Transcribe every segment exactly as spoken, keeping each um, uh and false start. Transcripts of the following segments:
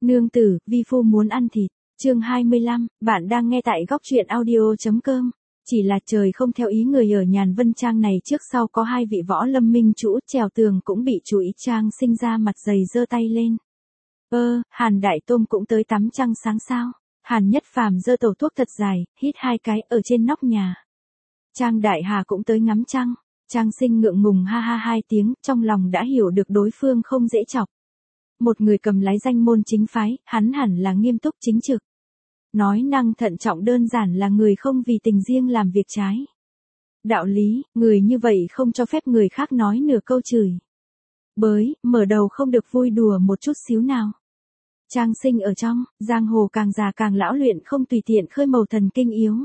Nương tử, vi phu muốn ăn thịt. Chương hai mươi lăm, bạn đang nghe tại góc truyện audio chấm com. Chỉ là trời không theo ý người ở Nhàn Vân Trang này, trước sau có hai vị võ lâm minh chủ trèo tường cũng bị chú ý Trang Sinh ra mặt dày giơ tay lên. Ơ, Hàn Đại Tôm cũng tới tắm trăng sáng sao? Hàn Nhất Phàm giơ tẩu thuốc thật dài, hít hai cái ở trên nóc nhà. Trang Đại Hà cũng tới ngắm trăng. Trang Sinh ngượng ngùng ha ha hai tiếng, trong lòng đã hiểu được đối phương không dễ chọc. Một người cầm lái danh môn chính phái, hắn hẳn là nghiêm túc chính trực. Nói năng thận trọng, đơn giản là người không vì tình riêng làm việc trái. Đạo lý, người như vậy không cho phép người khác nói nửa câu chửi bới, mở đầu không được vui đùa một chút xíu nào. Trang Sinh ở trong, giang hồ càng già càng lão luyện, không tùy tiện khơi màu thần kinh yếu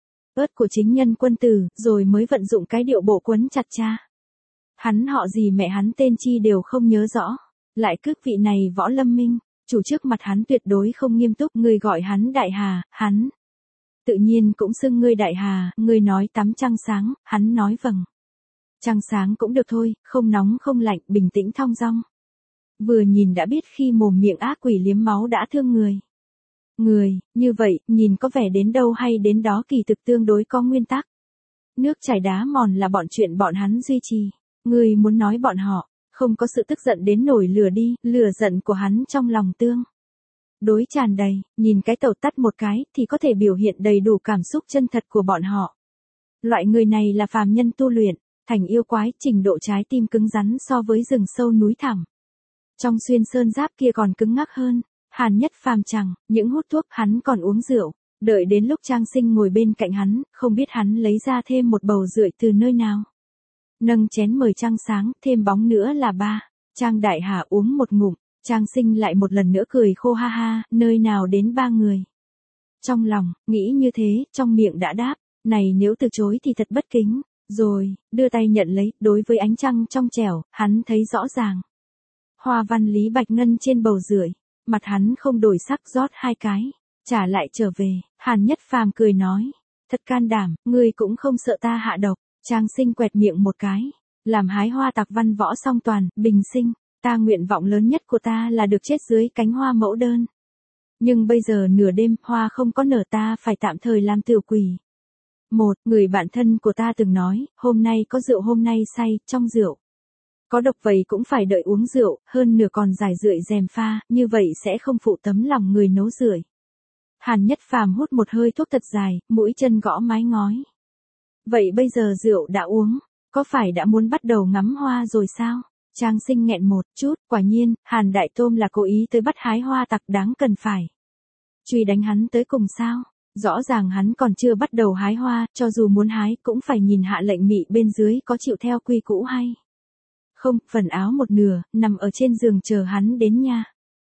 ớt của chính nhân quân tử, rồi mới vận dụng cái điệu bộ quấn chặt cha. Hắn họ gì mẹ hắn tên chi đều không nhớ rõ. Lại cước vị này võ lâm minh, chủ trước mặt hắn tuyệt đối không nghiêm túc, người gọi hắn Đại Hà, hắn tự nhiên cũng xưng ngươi Đại Hà, người nói tắm trăng sáng, hắn nói vâng. Trăng sáng cũng được thôi, không nóng không lạnh, bình tĩnh thong dong. Vừa nhìn đã biết khi mồm miệng ác quỷ liếm máu đã thương người. Người, như vậy, nhìn có vẻ đến đâu hay đến đó, kỳ thực tương đối có nguyên tắc. Nước chảy đá mòn là bọn chuyện bọn hắn duy trì. Người muốn nói bọn họ không có sự tức giận đến nổi lửa đi, lửa giận của hắn trong lòng tương đối tràn đầy, nhìn cái tẩu tắt một cái thì có thể biểu hiện đầy đủ cảm xúc chân thật của bọn họ. Loại người này là phàm nhân tu luyện thành yêu quái, trình độ trái tim cứng rắn so với rừng sâu núi thẳm. Trong xuyên sơn giáp kia còn cứng ngắc hơn. Hàn Nhất Phàm chẳng những hút thuốc, hắn còn uống rượu. Đợi đến lúc Trang Sinh ngồi bên cạnh hắn, không biết hắn lấy ra thêm một bầu rượu từ nơi nào. Nâng chén mời trăng sáng, thêm bóng nữa là ba. Trang Đại Hà uống một ngụm, Trang Sinh lại một lần nữa cười khô ha ha, nơi nào đến ba người. Trong lòng, nghĩ như thế, trong miệng đã đáp, này nếu từ chối thì thật bất kính, rồi, đưa tay nhận lấy, đối với ánh trăng trong trẻo, hắn thấy rõ ràng. Hoa văn lý bạch ngân trên bầu rượu, mặt hắn không đổi sắc rót hai cái, trả lại trở về, Hàn Nhất Phàm cười nói, thật can đảm, ngươi cũng không sợ ta hạ độc. Trang Sinh quẹt miệng một cái, làm hái hoa tạc văn võ song toàn, bình sinh, ta nguyện vọng lớn nhất của ta là được chết dưới cánh hoa mẫu đơn. Nhưng bây giờ nửa đêm, hoa không có nở, ta phải tạm thời làm tiểu quỷ. Một, người bạn thân của ta từng nói, hôm nay có rượu hôm nay say, trong rượu có độc, vậy cũng phải đợi uống rượu, hơn nửa còn giải rượi rèm pha, như vậy sẽ không phụ tấm lòng người nấu rưởi. Hàn Nhất Phàm hút một hơi thuốc thật dài, mũi chân gõ mái ngói. Vậy bây giờ rượu đã uống, có phải đã muốn bắt đầu ngắm hoa rồi sao? Trang Sinh nghẹn một chút, quả nhiên, Hàn Đại Tôm là cố ý tới bắt hái hoa tặc, đáng cần phải truy đánh hắn tới cùng sao? Rõ ràng hắn còn chưa bắt đầu hái hoa, cho dù muốn hái cũng phải nhìn hạ lệnh mị bên dưới có chịu theo quy cũ hay không. Phần áo một nửa, nằm ở trên giường chờ hắn đến nha.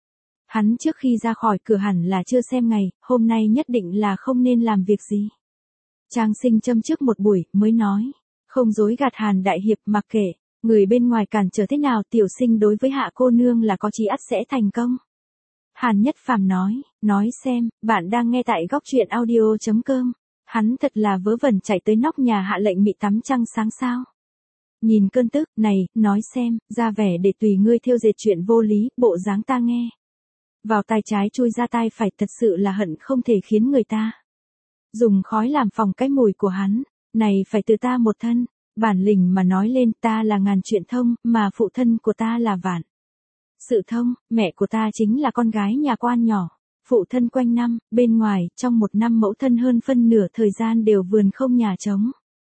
Hắn trước khi ra khỏi cửa hẳn là chưa xem ngày, hôm nay nhất định là không nên làm việc gì. Trang Sinh châm trước một buổi, mới nói, không dối gạt Hàn Đại Hiệp, mặc kệ người bên ngoài cản trở thế nào, tiểu sinh đối với hạ cô nương là có chí ắt sẽ thành công. Hàn Nhất Phàm nói, nói xem, bạn đang nghe tại góc truyện audio chấm com. Hắn thật là vớ vẩn chạy tới nóc nhà hạ lệnh mị tắm trăng sáng sao. Nhìn cơn tức này, nói xem, ra vẻ để tùy ngươi thêu dệt chuyện vô lý, bộ dáng ta nghe vào tai trái chui ra tai phải, thật sự là hận không thể khiến người ta dùng khói làm phòng cái mùi của hắn, này phải từ ta một thân, bản lĩnh mà nói lên, ta là ngàn chuyện thông, mà phụ thân của ta là vạn sự thông, mẹ của ta chính là con gái nhà quan nhỏ, phụ thân quanh năm, bên ngoài, trong một năm mẫu thân hơn phân nửa thời gian đều vườn không nhà trống.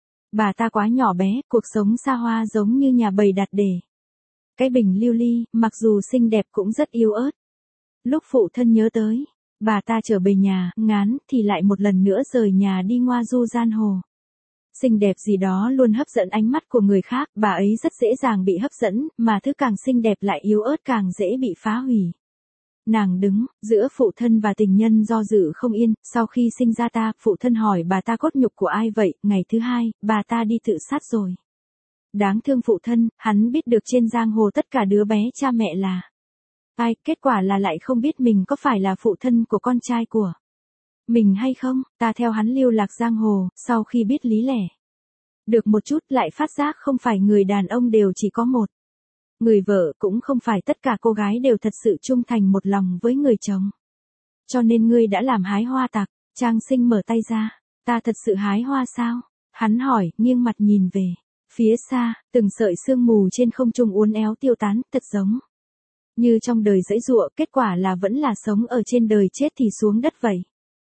Bà ta quá nhỏ bé, cuộc sống xa hoa giống như nhà bầy đặt để cái bình lưu ly, mặc dù xinh đẹp cũng rất yếu ớt. Lúc phụ thân nhớ tới, bà ta trở về nhà, ngán, thì lại một lần nữa rời nhà đi ngoa du gian hồ. Xinh đẹp gì đó luôn hấp dẫn ánh mắt của người khác, bà ấy rất dễ dàng bị hấp dẫn, mà thứ càng xinh đẹp lại yếu ớt càng dễ bị phá hủy. Nàng đứng, giữa phụ thân và tình nhân do dự không yên, sau khi sinh ra ta, phụ thân hỏi bà ta cốt nhục của ai vậy, ngày thứ hai, bà ta đi tự sát rồi. Đáng thương phụ thân, hắn biết được trên giang hồ tất cả đứa bé cha mẹ là ai, kết quả là lại không biết mình có phải là phụ thân của con trai của mình hay không. Ta theo hắn lưu lạc giang hồ, sau khi biết lý lẽ được một chút lại phát giác không phải người đàn ông đều chỉ có một Người vợ cũng không phải tất cả cô gái đều thật sự trung thành một lòng với người chồng. Cho nên ngươi đã làm hái hoa tặc. Trang Sinh mở tay ra. Ta thật sự hái hoa sao? Hắn hỏi, nghiêng mặt nhìn về. Phía xa, từng sợi sương mù trên không trung uốn éo tiêu tán, thật giống như trong đời giãy giụa, kết quả là vẫn là sống ở trên đời, chết thì xuống đất vậy.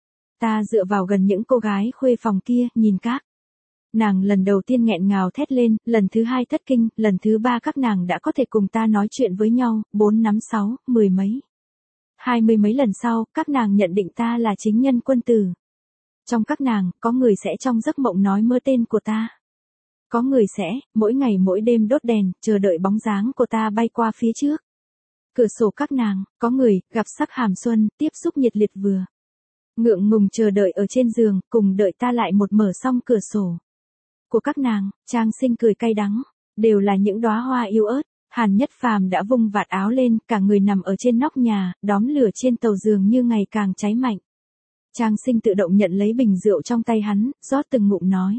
Ta dựa vào gần những cô gái khuê phòng kia, nhìn các nàng lần đầu tiên nghẹn ngào thét lên, lần thứ hai thất kinh, lần thứ ba các nàng đã có thể cùng ta nói chuyện với nhau, bốn năm sáu, mười mấy, hai mươi mấy lần sau, các nàng nhận định ta là chính nhân quân tử. Trong các nàng, có người sẽ trong giấc mộng nói mơ tên của ta. Có người sẽ, mỗi ngày mỗi đêm đốt đèn, chờ đợi bóng dáng của ta bay qua phía trước cửa sổ các nàng. Có người, gặp sắc hàm xuân, tiếp xúc nhiệt liệt vừa ngượng ngùng chờ đợi ở trên giường, cùng đợi ta lại một mở xong cửa sổ của các nàng. Trang Sinh cười cay đắng, đều là những đóa hoa yếu ớt. Hàn Nhất Phàm đã vung vạt áo lên, cả người nằm ở trên nóc nhà, đóm lửa trên tàu giường như ngày càng cháy mạnh. Trang Sinh tự động nhận lấy bình rượu trong tay hắn, rót từng ngụm nói.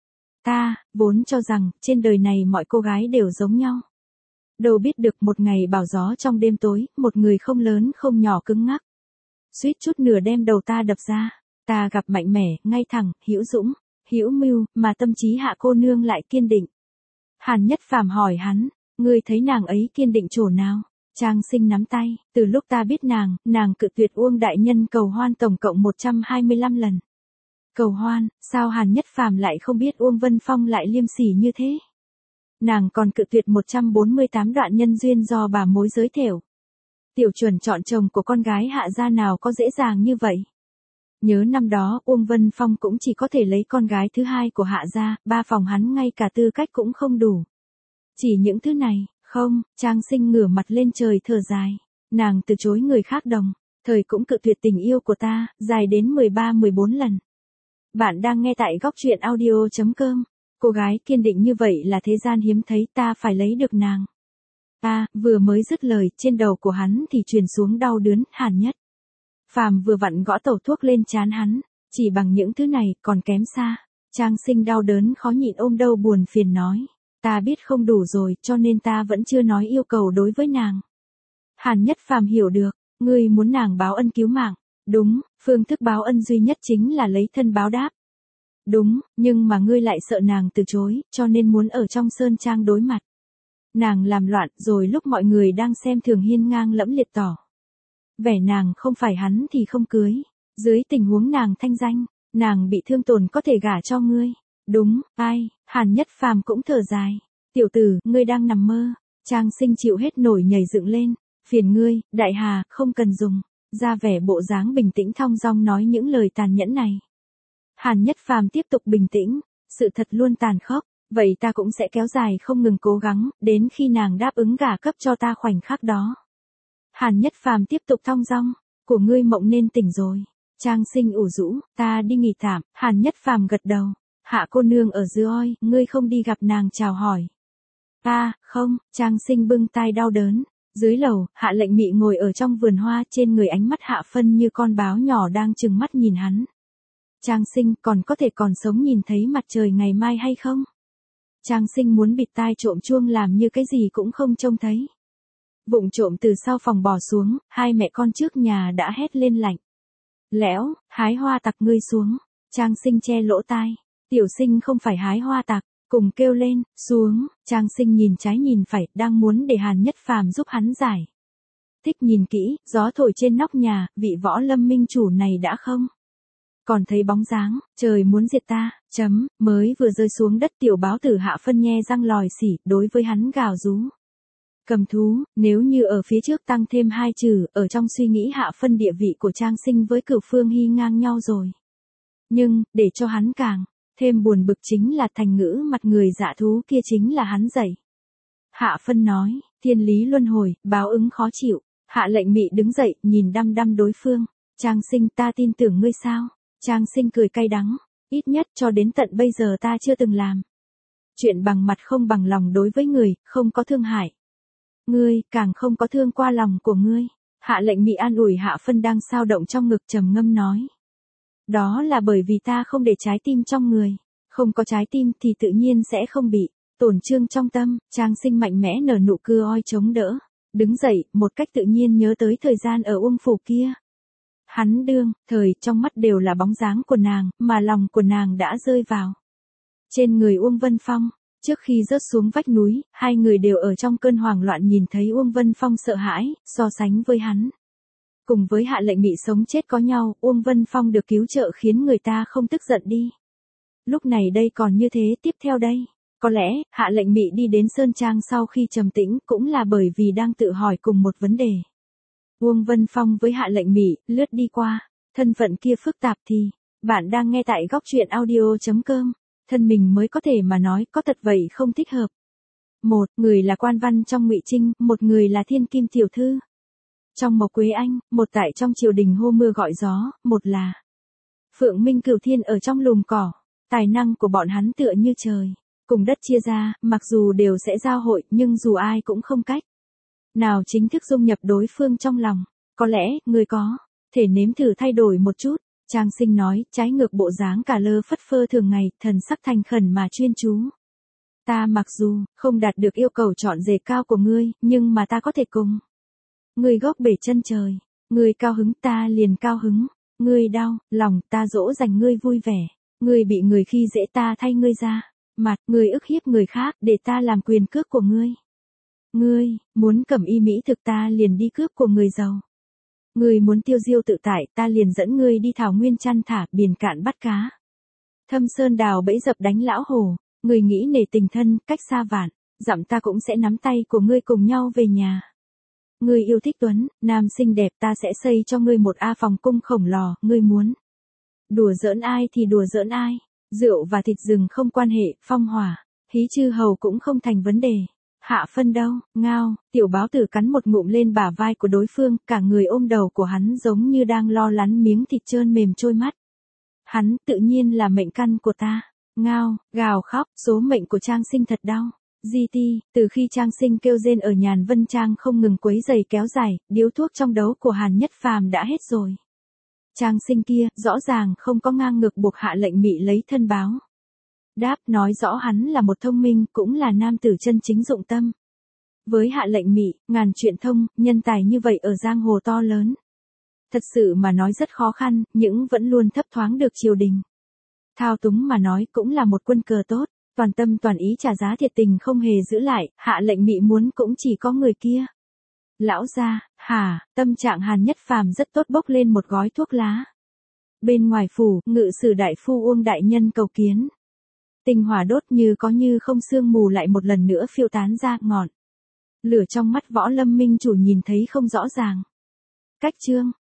Ta, vốn cho rằng, trên đời này mọi cô gái đều giống nhau. Đâu biết được một ngày bão gió trong đêm tối, một người không lớn không nhỏ cứng ngắc. Suýt chút nửa đem đầu ta đập ra. Ta gặp mạnh mẽ, ngay thẳng, hữu dũng, hữu mưu, mà tâm trí Hạ cô nương lại kiên định. Hàn Nhất Phàm hỏi hắn, ngươi thấy nàng ấy kiên định chỗ nào? Trang Sinh nắm tay, từ lúc ta biết nàng, nàng cự tuyệt Uông đại nhân cầu hoan tổng cộng một trăm hai mươi lăm lần. Cầu hoan, sao Hàn Nhất Phàm lại không biết Uông Vân Phong lại liêm sỉ như thế? Nàng còn cự tuyệt một trăm bốn mươi tám đoạn nhân duyên do bà mối giới thiệu. Tiểu Chuẩn chọn chồng của con gái Hạ gia nào có dễ dàng như vậy? Nhớ năm đó Uông Vân Phong cũng chỉ có thể lấy con gái thứ hai của Hạ gia, ba phòng hắn ngay cả tư cách cũng không đủ. Chỉ những thứ này, không, Trang Sinh ngửa mặt lên trời thở dài. Nàng từ chối người khác đồng thời cũng cự tuyệt tình yêu của ta, dài đến mười ba mười bốn lần. Bạn đang nghe tại góc truyện audio chấm com. Cô gái kiên định như vậy là thế gian hiếm thấy, ta phải lấy được nàng. Ta, vừa mới dứt lời, trên đầu của hắn thì truyền xuống đau đớn. Hàn Nhất Phàm vừa vặn gõ tẩu thuốc lên trán hắn, chỉ bằng những thứ này, còn kém xa. Trang Sinh đau đớn khó nhịn ôm đầu buồn phiền nói. Ta biết không đủ rồi, cho nên ta vẫn chưa nói yêu cầu đối với nàng. Hàn Nhất Phàm hiểu được, ngươi muốn nàng báo ân cứu mạng. Đúng, phương thức báo ân duy nhất chính là lấy thân báo đáp. Đúng, nhưng mà ngươi lại sợ nàng từ chối, cho nên muốn ở trong sơn trang đối mặt. Nàng làm loạn, rồi lúc mọi người đang xem thường hiên ngang lẫm liệt tỏ vẻ nàng không phải hắn thì không cưới. Dưới tình huống nàng thanh danh, nàng bị thương tổn có thể gả cho ngươi. Đúng, ai, Hàn Nhất Phàm cũng thở dài. Tiểu tử, ngươi đang nằm mơ. Trang Sinh chịu hết nổi nhảy dựng lên. Phiền ngươi, đại hà, không cần dùng. Ra vẻ bộ dáng bình tĩnh thong dong nói những lời tàn nhẫn này. Hàn Nhất Phàm tiếp tục bình tĩnh. Sự thật luôn tàn khốc. Vậy ta cũng sẽ kéo dài không ngừng cố gắng, đến khi nàng đáp ứng gả cấp cho ta khoảnh khắc đó. Hàn Nhất Phàm tiếp tục thong dong. Của ngươi mộng nên tỉnh rồi. Trang Sinh ủ rũ, ta đi nghỉ tạm. Hàn Nhất Phàm gật đầu. Hạ cô nương ở dưới oi, ngươi không đi gặp nàng chào hỏi. Ta, không, Trang Sinh bưng tai đau đớn. Dưới lầu, Hạ Lệnh Mị ngồi ở trong vườn hoa, trên người ánh mắt Hạ Phân như con báo nhỏ đang trừng mắt nhìn hắn. Trang Sinh, còn có thể còn sống nhìn thấy mặt trời ngày mai hay không? Trang Sinh muốn bịt tai trộm chuông làm như cái gì cũng không trông thấy. Vụng trộm từ sau phòng bò xuống, hai mẹ con trước nhà đã hét lên lạnh. Lẽo, hái hoa tặc ngươi xuống. Trang Sinh che lỗ tai. Tiểu Sinh không phải hái hoa tặc, cùng kêu lên, xuống. Trang Sinh nhìn trái nhìn phải, đang muốn để Hàn Nhất Phàm giúp hắn giải thích. Nhìn kỹ, gió thổi trên nóc nhà, vị võ lâm minh chủ này đã không còn thấy bóng dáng. Trời muốn diệt ta, chấm, mới vừa rơi xuống đất. Tiểu báo tử Hạ Phân nhe răng lòi xỉ, đối với hắn gào rú. Cầm thú, nếu như ở phía trước tăng thêm hai chữ, ở trong suy nghĩ Hạ Phân địa vị của Trang Sinh với Cửu Phương Hy ngang nhau rồi. Nhưng, để cho hắn càng thêm buồn bực chính là thành ngữ mặt người dạ thú kia chính là hắn dạy. Hạ Phân nói, thiên lý luân hồi, báo ứng khó chịu. Hạ Lệnh Mị đứng dậy, nhìn đăm đăm đối phương. Trang Sinh, ta tin tưởng ngươi sao? Trang Sinh cười cay đắng. Ít nhất cho đến tận bây giờ ta chưa từng làm chuyện bằng mặt không bằng lòng đối với người, không có thương hại ngươi, càng không có thương qua lòng của ngươi. Hạ Lệnh Mị an ủi Hạ Phân đang sao động trong ngực, trầm ngâm nói. Đó là bởi vì ta không để trái tim trong người. Không có trái tim thì tự nhiên sẽ không bị Tổn thương trong tâm, Trang Sinh mạnh mẽ nở nụ cười oi chống đỡ. Đứng dậy, một cách tự nhiên nhớ tới thời gian ở Uông Phủ kia. Hắn đương, thời, trong mắt đều là bóng dáng của nàng, mà lòng của nàng đã rơi vào trên người Uông Vân Phong. Trước khi rớt xuống vách núi, hai người đều ở trong cơn hoảng loạn nhìn thấy Uông Vân Phong sợ hãi, so sánh với hắn. Cùng với Hạ Lệnh Mị sống chết có nhau, Uông Vân Phong được cứu trợ khiến người ta không tức giận đi. Lúc này đây còn như thế, tiếp theo đây. Có lẽ, Hạ Lệnh Mị đi đến Sơn Trang sau khi trầm tĩnh cũng là bởi vì đang tự hỏi cùng một vấn đề. Uông Vân Phong với Hạ Lệnh Mị, lướt đi qua. Thân phận kia phức tạp thì, bạn đang nghe tại góc truyện audio chấm com. Thân mình mới có thể mà nói có thật vậy không thích hợp. Một người là quan văn trong Ngụy Trinh, một người là thiên kim tiểu thư trong Mộc Quế Anh, một tại trong triều đình hô mưa gọi gió, một là Phượng Minh Cửu Thiên ở trong lùm cỏ. Tài năng của bọn hắn tựa như trời cùng đất chia ra, mặc dù đều sẽ giao hội, nhưng dù ai cũng không cách nào chính thức dung nhập đối phương trong lòng. Có lẽ, người có thể nếm thử thay đổi một chút. Trang Sinh nói, trái ngược bộ dáng cả lơ phất phơ thường ngày, thần sắc thành khẩn mà chuyên chú. Ta mặc dù không đạt được yêu cầu chọn rể cao của ngươi, nhưng mà ta có thể cùng ngươi góp bể chân trời. Ngươi cao hứng ta liền cao hứng. Ngươi đau lòng ta dỗ dành ngươi vui vẻ. Ngươi bị người khi dễ ta thay ngươi ra mặt, ngươi ức hiếp người khác để ta làm quyền cước của ngươi. Ngươi muốn cẩm y mỹ thực ta liền đi cướp của người giàu. Ngươi muốn tiêu diêu tự tại, ta liền dẫn ngươi đi thảo nguyên chăn thả, biển cạn bắt cá. Thâm sơn đào bẫy dập đánh lão hổ, ngươi nghĩ nể tình thân, cách xa vạn, dặm ta cũng sẽ nắm tay của ngươi cùng nhau về nhà. Ngươi yêu thích tuấn, nam xinh đẹp, ta sẽ xây cho ngươi một a phòng cung khổng lồ, ngươi muốn đùa giỡn ai thì đùa giỡn ai, rượu và thịt rừng không quan hệ, phong hỏa, hí chư hầu cũng không thành vấn đề. Hạ phân đâu, ngao, tiểu báo tử cắn một ngụm lên bả vai của đối phương, cả người ôm đầu của hắn giống như đang lo lắng miếng thịt trơn mềm trôi mắt. Hắn, tự nhiên là mệnh căn của ta. Ngao, gào khóc, số mệnh của Trang Sinh thật đau. Di ti, từ khi Trang Sinh kêu rên ở Nhàn Vân Trang không ngừng quấy giày kéo dài, điếu thuốc trong đấu của Hàn Nhất Phàm đã hết rồi. Trang Sinh kia, rõ ràng không có ngang ngược buộc Hạ Lệnh Mị lấy thân báo đáp, nói rõ hắn là một thông minh, cũng là nam tử chân chính dụng tâm. Với Hạ Lệnh Mị, ngàn chuyện thông, nhân tài như vậy ở giang hồ to lớn. Thật sự mà nói rất khó khăn, nhưng vẫn luôn thấp thoáng được triều đình. Thao túng mà nói cũng là một quân cờ tốt, toàn tâm toàn ý trả giá thiệt tình không hề giữ lại, Hạ Lệnh Mị muốn cũng chỉ có người kia. Lão gia, hả, tâm trạng Hàn Nhất Phàm rất tốt, bốc lên một gói thuốc lá. Bên ngoài phủ, ngự sử đại phu Uông đại nhân cầu kiến. Tinh hỏa đốt như có như không, sương mù lại một lần nữa phiêu tán ra, ngọn lửa trong mắt Võ Lâm minh chủ nhìn thấy không rõ ràng. Cách chương